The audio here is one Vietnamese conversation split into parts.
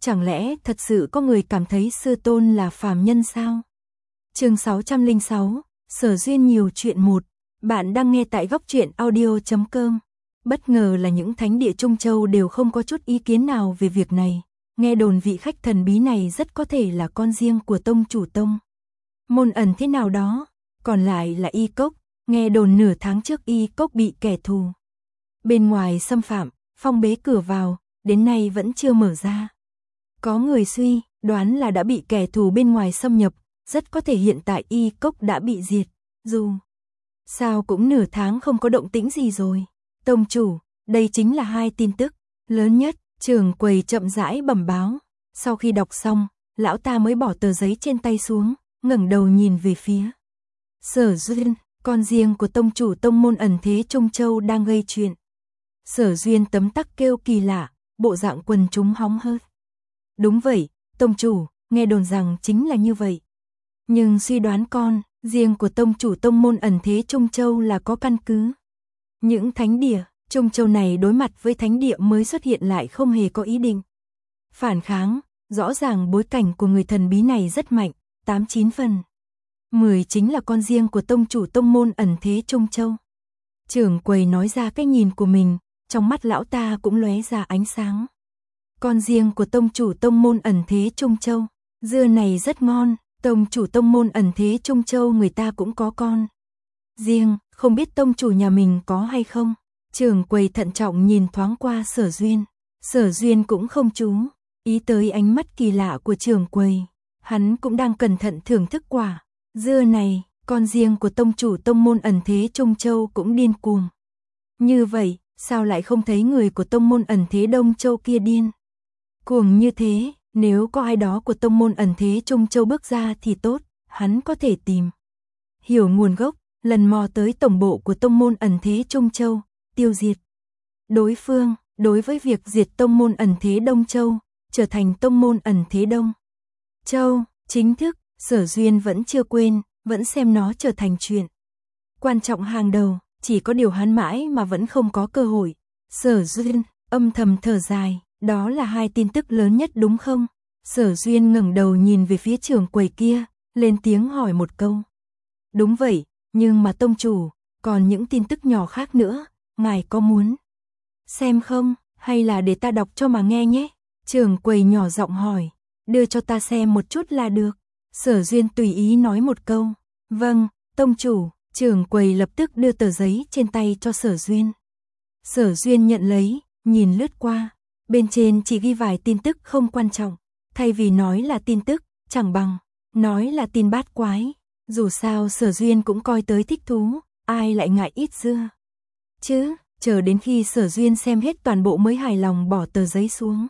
Chẳng lẽ thật sự có người cảm thấy sư tôn là phàm nhân sao? Chương 606, Sở Duyên nhiều chuyện một. Bạn đang nghe tại góc truyện audio.com. Bất ngờ là những thánh địa Trung Châu đều không có chút ý kiến nào về việc này. Nghe đồn vị khách thần bí này rất có thể là con riêng của tông chủ tông môn ẩn thế nào đó. Còn lại là Y Cốc, nghe đồn nửa tháng trước Y Cốc bị kẻ thù bên ngoài xâm phạm, phong bế cửa vào, đến nay vẫn chưa mở ra. Có người suy đoán là đã bị kẻ thù bên ngoài xâm nhập, rất có thể hiện tại Y Cốc đã bị diệt. Dù sao cũng nửa tháng không có động tĩnh gì rồi. Tông chủ, đây chính là hai tin tức lớn nhất, trưởng quầy chậm rãi bẩm báo. Sau khi đọc xong, lão ta mới bỏ tờ giấy trên tay xuống, ngẩng đầu nhìn về phía Sở Duyên, con riêng của tông chủ tông môn ẩn thế Trung Châu đang gây chuyện. Sở Duyên tấm tắc kêu kỳ lạ, bộ dạng quần chúng hóng hớt. Đúng vậy, tông chủ, nghe đồn rằng chính là như vậy. Nhưng suy đoán con riêng của tông chủ tông môn ẩn thế Trung Châu là có căn cứ. Những thánh địa Trung Châu này đối mặt với thánh địa mới xuất hiện lại không hề có ý định phản kháng, rõ ràng bối cảnh của người thần bí này rất mạnh, 8-9 phần 10 chính là con riêng của tông chủ tông môn ẩn thế Trung Châu. Trưởng quầy nói ra cái nhìn của mình, trong mắt lão ta cũng lóe ra ánh sáng. Con riêng của tông chủ tông môn ẩn thế Trung Châu, dưa này rất ngon, tông chủ tông môn ẩn thế Trung Châu người ta cũng có con riêng, không biết tông chủ nhà mình có hay không. Trưởng quầy thận trọng nhìn thoáng qua Sở Duyên. Sở Duyên cũng không chú ý tới ánh mắt kỳ lạ của trưởng quầy. Hắn cũng đang cẩn thận thưởng thức quả dưa này, con riêng của tông chủ tông môn ẩn thế Trung Châu cũng điên cuồng. Như vậy, sao lại không thấy người của tông môn ẩn thế Đông Châu kia điên cuồng như thế? Nếu có ai đó của tông môn ẩn thế Trung Châu bước ra thì tốt, hắn có thể tìm hiểu nguồn gốc, lần mò tới tổng bộ của tông môn ẩn thế Trung Châu, tiêu diệt đối phương. Đối với việc diệt tông môn ẩn thế Đông Châu, trở thành tông môn ẩn thế Đông Châu, chính thức, Sở Duyên vẫn chưa quên, vẫn xem nó trở thành chuyện quan trọng hàng đầu, chỉ có điều hắn mãi mà vẫn không có cơ hội. Sở Duyên âm thầm thở dài, đó là hai tin tức lớn nhất đúng không? Sở Duyên ngẩng đầu nhìn về phía trưởng quầy kia, lên tiếng hỏi một câu. Đúng vậy, nhưng mà tông chủ, còn những tin tức nhỏ khác nữa, ngài có muốn xem không, hay là để ta đọc cho mà nghe nhé? Trưởng quầy nhỏ giọng hỏi, đưa cho ta xem một chút là được. Sở Duyên tùy ý nói một câu, vâng, tông chủ. Trưởng quầy lập tức đưa tờ giấy trên tay cho Sở Duyên. Sở Duyên nhận lấy, nhìn lướt qua, bên trên chỉ ghi vài tin tức không quan trọng, thay vì nói là tin tức, chẳng bằng nói là tin bát quái. Dù sao Sở Duyên cũng coi tới thích thú, ai lại ngại ít dưa chứ. Chờ đến khi Sở Duyên xem hết toàn bộ mới hài lòng bỏ tờ giấy xuống.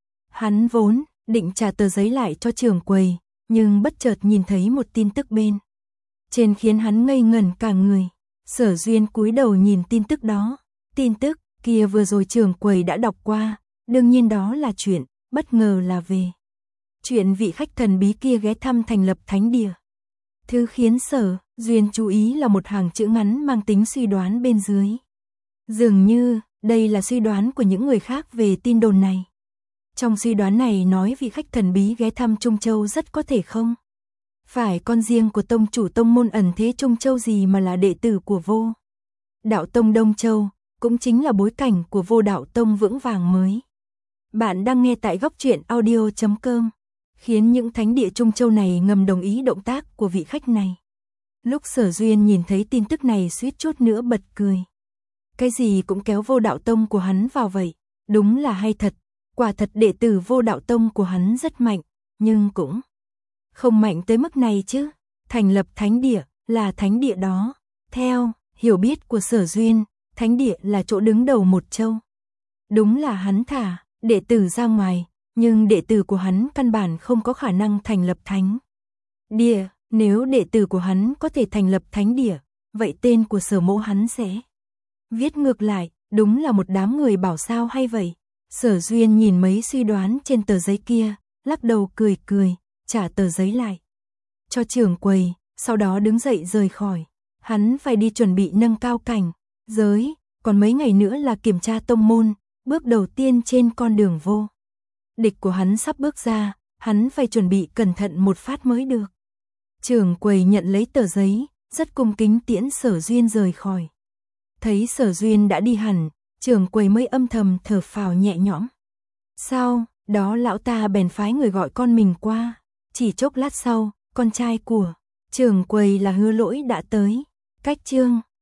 Hắn vốn định trả tờ giấy lại cho trưởng quầy, nhưng bất chợt nhìn thấy một tin tức bên trên khiến hắn ngây ngẩn cả người. Sở Duyên cúi đầu nhìn tin tức đó. Tin tức kia vừa rồi trưởng quầy đã đọc qua, đương nhiên đó là chuyện bất ngờ là về chuyện vị khách thần bí kia ghé thăm thành lập thánh địa. Thứ khiến Sở Duyên chú ý là một hàng chữ ngắn mang tính suy đoán bên dưới. Dường như đây là suy đoán của những người khác về tin đồn này. Trong suy đoán này nói vị khách thần bí ghé thăm Trung Châu rất có thể không phải con riêng của tông chủ tông môn ẩn thế Trung Châu gì mà là đệ tử của Vô Đạo Tông Đông Châu, cũng chính là bối cảnh của Vô Đạo Tông vững vàng mới. Bạn đang nghe tại góc truyện audio.com, khiến những thánh địa Trung Châu này ngầm đồng ý động tác của vị khách này. Lúc Sở Duyên nhìn thấy tin tức này suýt chút nữa bật cười. Cái gì cũng kéo Vô Đạo Tông của hắn vào vậy, đúng là hay thật. Quả thật đệ tử Vô Đạo Tông của hắn rất mạnh, nhưng cũng không mạnh tới mức này chứ. Thành lập thánh địa là thánh địa đó. Theo hiểu biết của Sở Duyên, thánh địa là chỗ đứng đầu một châu. Đúng là hắn thả đệ tử ra ngoài, nhưng đệ tử của hắn căn bản không có khả năng thành lập thánh địa. Nếu đệ tử của hắn có thể thành lập thánh địa, vậy tên của Sở mẫu hắn sẽ viết ngược lại. Đúng là một đám người bảo sao hay vậy. Sở Duyên nhìn mấy suy đoán trên tờ giấy kia, lắc đầu cười cười, trả tờ giấy lại cho trưởng quầy, sau đó đứng dậy rời khỏi. Hắn phải đi chuẩn bị nâng cao cảnh giới, còn mấy ngày nữa là kiểm tra tông môn, bước đầu tiên trên con đường Vô Địch của hắn sắp bước ra, hắn phải chuẩn bị cẩn thận một phát mới được. Trưởng quầy nhận lấy tờ giấy, rất cung kính tiễn Sở Duyên rời khỏi. Thấy Sở Duyên đã đi hẳn, trưởng quầy mới âm thầm thở phào nhẹ nhõm. Sau đó lão ta bèn phái người gọi con mình qua. Chỉ chốc lát sau, con trai của trưởng quầy là Hứa Lỗi đã tới. Cách chương